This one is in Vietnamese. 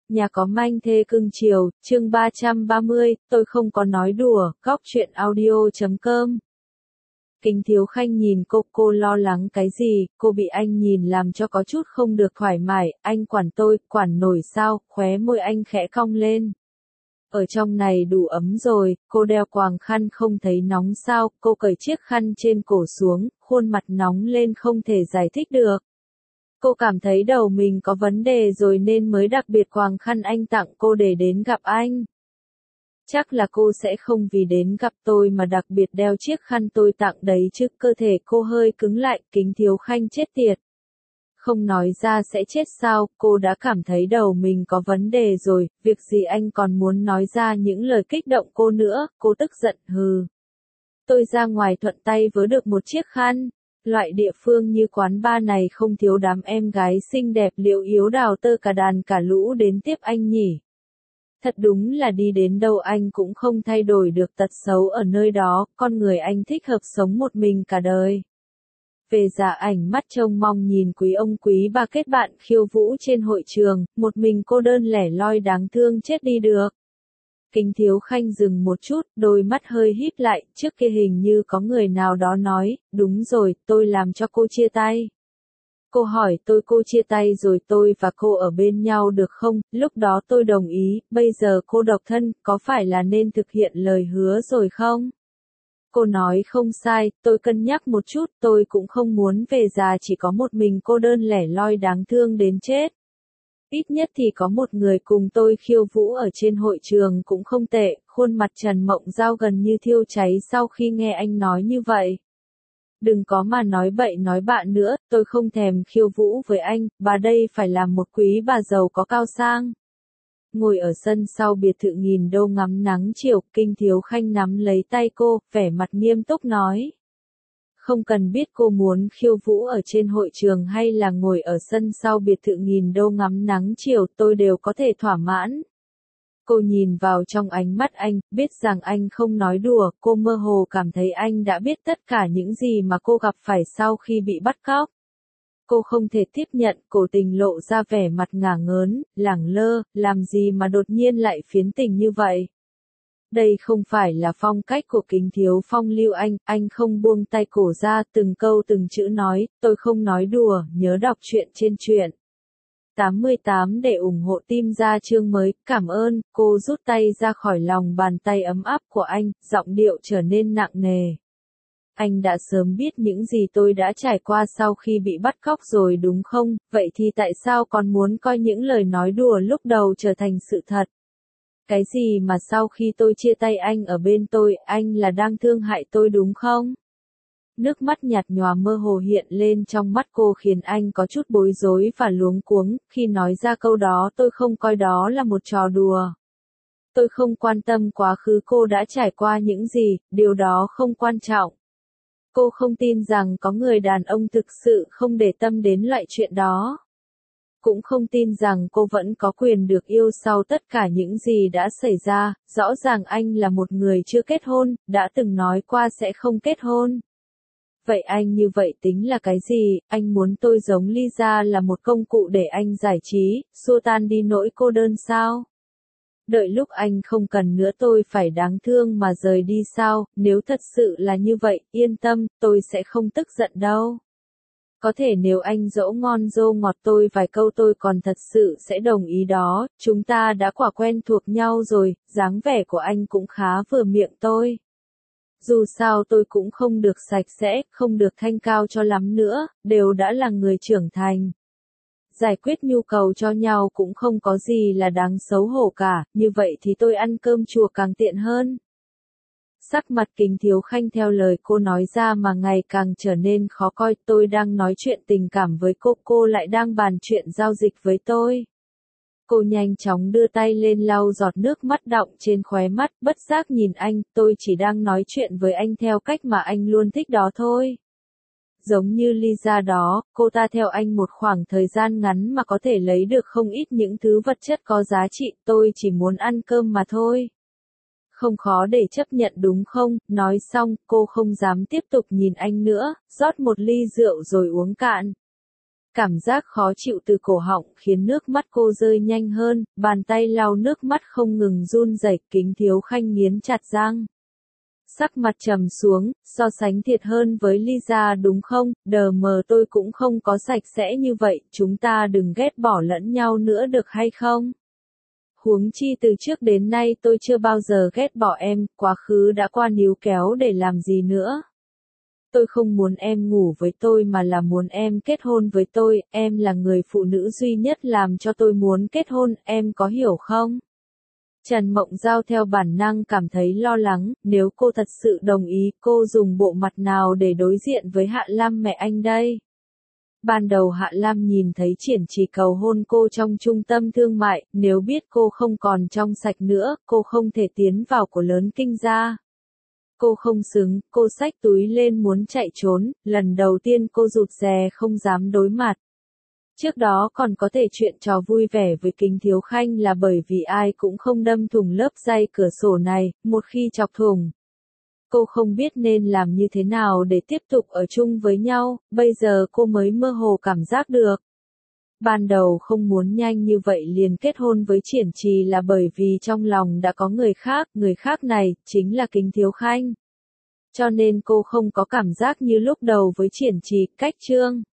Nhà có manh thê cưng chiều, chương 330, tôi không có nói đùa, góc chuyện audio.com. Kính Thiếu Khanh nhìn cô lo lắng cái gì, cô bị anh nhìn làm cho có chút không được thoải mái, anh quản tôi, quản nổi sao, khóe môi anh khẽ cong lên. Ở trong này đủ ấm rồi, cô đeo quàng khăn không thấy nóng sao, cô cởi chiếc khăn trên cổ xuống, khuôn mặt nóng lên không thể giải thích được. Cô cảm thấy đầu mình có vấn đề rồi nên mới đặc biệt quàng khăn anh tặng cô để đến gặp anh. Chắc là cô sẽ không vì đến gặp tôi mà đặc biệt đeo chiếc khăn tôi tặng đấy chứ. Cơ thể cô hơi cứng lại, Kính Thiếu Khanh chết tiệt. Không nói ra sẽ chết sao, cô đã cảm thấy đầu mình có vấn đề rồi, việc gì anh còn muốn nói ra những lời kích động cô nữa, cô tức giận hừ. Tôi ra ngoài thuận tay vớ được một chiếc khăn. Loại địa phương như quán bar này không thiếu đám em gái xinh đẹp liễu yếu đào tơ cả đàn cả lũ đến tiếp anh nhỉ. Thật đúng là đi đến đâu anh cũng không thay đổi được tật xấu ở nơi đó, con người anh thích hợp sống một mình cả đời. Về già ảnh mắt trông mong nhìn quý ông quý bà kết bạn khiêu vũ trên hội trường, một mình cô đơn lẻ loi đáng thương chết đi được. Kính Thiếu Khanh dừng một chút, đôi mắt hơi híp lại, trước kia hình như có người nào đó nói, đúng rồi, tôi làm cho cô chia tay. Cô hỏi tôi cô chia tay rồi tôi và cô ở bên nhau được không, lúc đó tôi đồng ý, bây giờ cô độc thân, có phải là nên thực hiện lời hứa rồi không? Cô nói không sai, tôi cân nhắc một chút, tôi cũng không muốn về già chỉ có một mình cô đơn lẻ loi đáng thương đến chết. Ít nhất thì có một người cùng tôi khiêu vũ ở trên hội trường cũng không tệ, khuôn mặt Trần Mộng Giao gần như thiêu cháy sau khi nghe anh nói như vậy. Đừng có mà nói bậy nói bạ nữa, tôi không thèm khiêu vũ với anh, bà đây phải làm một quý bà giàu có cao sang. Ngồi ở sân sau biệt thự nghìn đô ngắm nắng chiều, Kính Thiếu Khanh nắm lấy tay cô, vẻ mặt nghiêm túc nói. Không cần biết cô muốn khiêu vũ ở trên hội trường hay là ngồi ở sân sau biệt thự nghìn đô ngắm nắng chiều, tôi đều có thể thỏa mãn. Cô nhìn vào trong ánh mắt anh, biết rằng anh không nói đùa, cô mơ hồ cảm thấy anh đã biết tất cả những gì mà cô gặp phải sau khi bị bắt cóc. Cô không thể tiếp nhận, cố tình lộ ra vẻ mặt ngả ngớn, lẳng lơ, làm gì mà đột nhiên lại phiến tình như vậy. Đây không phải là phong cách của Kính Thiếu Phong lưu anh không buông tay cổ ra, từng câu từng chữ nói, tôi không nói đùa, nhớ đọc truyện trên truyện. 88 để ủng hộ team ra chương mới, cảm ơn, cô rút tay ra khỏi lòng bàn tay ấm áp của anh, giọng điệu trở nên nặng nề. Anh đã sớm biết những gì tôi đã trải qua sau khi bị bắt cóc rồi đúng không, vậy thì tại sao còn muốn coi những lời nói đùa lúc đầu trở thành sự thật? Cái gì mà sau khi tôi chia tay anh ở bên tôi, anh là đang thương hại tôi đúng không? Nước mắt nhạt nhòa mơ hồ hiện lên trong mắt cô khiến anh có chút bối rối và luống cuống, khi nói ra câu đó tôi không coi đó là một trò đùa. Tôi không quan tâm quá khứ cô đã trải qua những gì, điều đó không quan trọng. Cô không tin rằng có người đàn ông thực sự không để tâm đến loại chuyện đó. Cũng không tin rằng cô vẫn có quyền được yêu sau tất cả những gì đã xảy ra, rõ ràng anh là một người chưa kết hôn, đã từng nói qua sẽ không kết hôn. Vậy anh như vậy tính là cái gì, anh muốn tôi giống Lisa là một công cụ để anh giải trí, xua tan đi nỗi cô đơn sao? Đợi lúc anh không cần nữa tôi phải đáng thương mà rời đi sao, nếu thật sự là như vậy, yên tâm, tôi sẽ không tức giận đâu. Có thể nếu anh dỗ ngon dô ngọt tôi vài câu tôi còn thật sự sẽ đồng ý đó, chúng ta đã quả quen thuộc nhau rồi, dáng vẻ của anh cũng khá vừa miệng tôi. Dù sao tôi cũng không được sạch sẽ, không được thanh cao cho lắm nữa, đều đã là người trưởng thành. Giải quyết nhu cầu cho nhau cũng không có gì là đáng xấu hổ cả, như vậy thì tôi ăn cơm chùa càng tiện hơn. Sắc mặt Kính Thiếu Khanh theo lời cô nói ra mà ngày càng trở nên khó coi, tôi đang nói chuyện tình cảm với cô lại đang bàn chuyện giao dịch với tôi. Cô nhanh chóng đưa tay lên lau giọt nước mắt đọng trên khóe mắt, bất giác nhìn anh, tôi chỉ đang nói chuyện với anh theo cách mà anh luôn thích đó thôi. Giống như Lisa đó, cô ta theo anh một khoảng thời gian ngắn mà có thể lấy được không ít những thứ vật chất có giá trị, tôi chỉ muốn ăn cơm mà thôi. Không khó để chấp nhận đúng không, nói xong, cô không dám tiếp tục nhìn anh nữa, rót một ly rượu rồi uống cạn. Cảm giác khó chịu từ cổ họng khiến nước mắt cô rơi nhanh hơn, bàn tay lau nước mắt không ngừng run rẩy. Kính Thiếu Khanh nghiến chặt răng. Sắc mặt trầm xuống, so sánh thiệt hơn với Lisa đúng không, đờ mờ tôi cũng không có sạch sẽ như vậy, chúng ta đừng ghét bỏ lẫn nhau nữa được hay không? Huống chi từ trước đến nay tôi chưa bao giờ ghét bỏ em, quá khứ đã qua níu kéo để làm gì nữa. Tôi không muốn em ngủ với tôi mà là muốn em kết hôn với tôi, em là người phụ nữ duy nhất làm cho tôi muốn kết hôn, em có hiểu không? Trần Mộng Giao theo bản năng cảm thấy lo lắng, nếu cô thật sự đồng ý, cô dùng bộ mặt nào để đối diện với Hạ Lam mẹ anh đây? Ban đầu Hạ Lam nhìn thấy Triển Trì cầu hôn cô trong trung tâm thương mại, nếu biết cô không còn trong sạch nữa, cô không thể tiến vào của lớn Kinh gia. Cô không xứng, cô xách túi lên muốn chạy trốn, lần đầu tiên cô rụt rè không dám đối mặt. Trước đó còn có thể chuyện trò vui vẻ với Kính Thiếu Khanh là bởi vì ai cũng không đâm thủng lớp dây cửa sổ này, một khi chọc thủng. Cô không biết nên làm như thế nào để tiếp tục ở chung với nhau, bây giờ cô mới mơ hồ cảm giác được. Ban đầu không muốn nhanh như vậy liền kết hôn với Triển Trì là bởi vì trong lòng đã có người khác này, chính là Kính Thiếu Khanh. Cho nên cô không có cảm giác như lúc đầu với Triển Trì, cách Trương